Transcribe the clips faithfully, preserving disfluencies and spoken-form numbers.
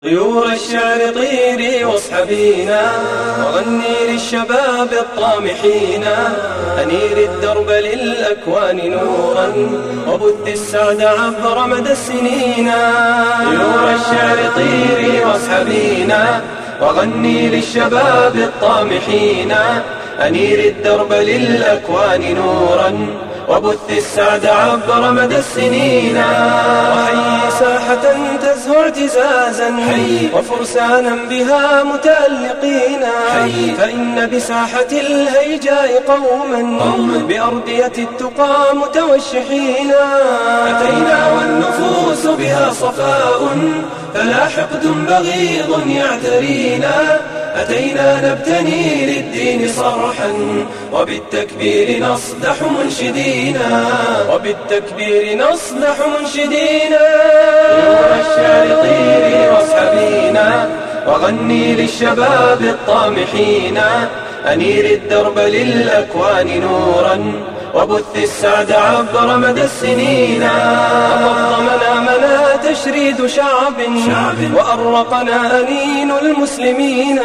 طيور الشعر طيري واصحبينا، وغني للشباب الطامحين، أنير الدرب للأكوان نورا، وبث السعد عبر مدى السنين. طيور الشعر طيري واصحبينا، وغني للشباب الطامحين، أنير الدرب للأكوان نورا، وبث السعد عبر مدى السنين. وحي ساحة تزهو اعتزازا، وفرسانا بها متألقين، فإن بساحة الهيجاء قوما بأرضية التقى متوشحين. أتينا والنفوس بها صفاء، فلا حقد بغيض يعترينا، أتينا نبتني للدين صرحا، وبالتكبير نصدح منشدينا، وبالتكبير نصدح منشدينا. طيور الشعر طيري واصحبينا، وغني للشباب الطامحين، أنير الدرب للأكوان نورا، وبث السعد عبر مدى السنين. أقض منامنا تشريد شعب، وأرقنا أنين المسلمين،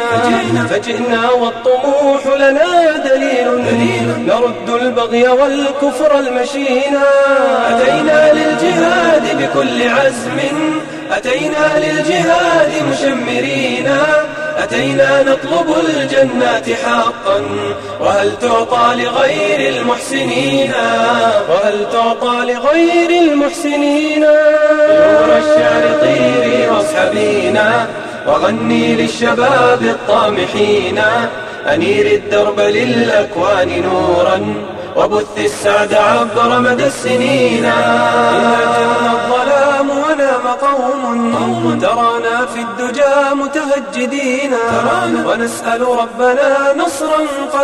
فجئنا والطموح لنا دليل، نرد البغي والكفر المشينا. أتينا للجهاد بكل عزم، أتينا للجهاد مشمرين، أتينا نطلب الجنات حقا، وهل تعطى لغير المحسنين، وهل تعطى لغير المحسنين. طيور الشعر طيري واصحبينا، وغني للشباب الطامحين، أنير الدرب للأكوان نورا، وبث السعد عبر مدى السنين. إذا جن الظلام ونام قوم، ترانا في الدجى متهجدين، ونسأل ربنا نصرا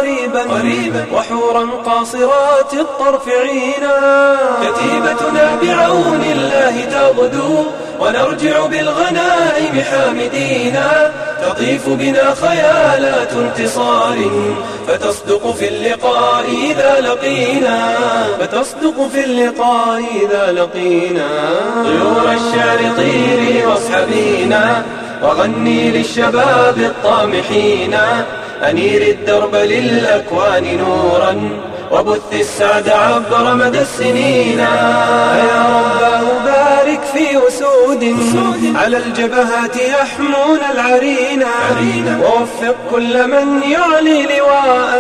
قريبا، وحورا قاصرات الطرف عينا. كتيبتنا بعون الله تغدو، ونرجع بالغنائم حامدين، تطيف بنا خيالات انتصار، فتصدق في اللقاء إذا لقينا، فتصدق في اللقاء إذا لقينا. طيور الشعر طيري واصحبينا، وغني للشباب الطامحين، أنير الدرب للأكوان نورا، وبث السعد عبر مدى السنين. يا رباه بارك في أسود على الجبهات يحمون العرينا، ووفق كل من يعلي لواء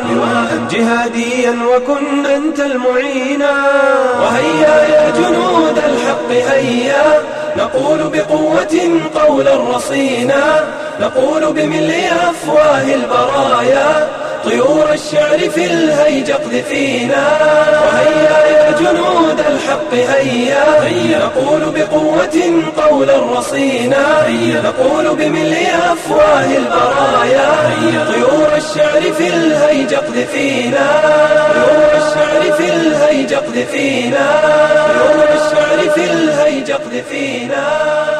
جهاديا، وكن أنت المعينا. وهيا يا جنود الحق هيا، نقول بقوة قولا رصينا، نقول بملء أفواه البرايا، طيور الشعر في الهيج اقذفينا. وهيا يا جنود الحق هيا، نقول بقوة قولا رصينا، نقول بملء أفواه البرايا، طيور الشعر في الهيج اقذفينا، طيور الشعر في الهيج اقذفينا، طيور الشعر في الهيج اقذفينا.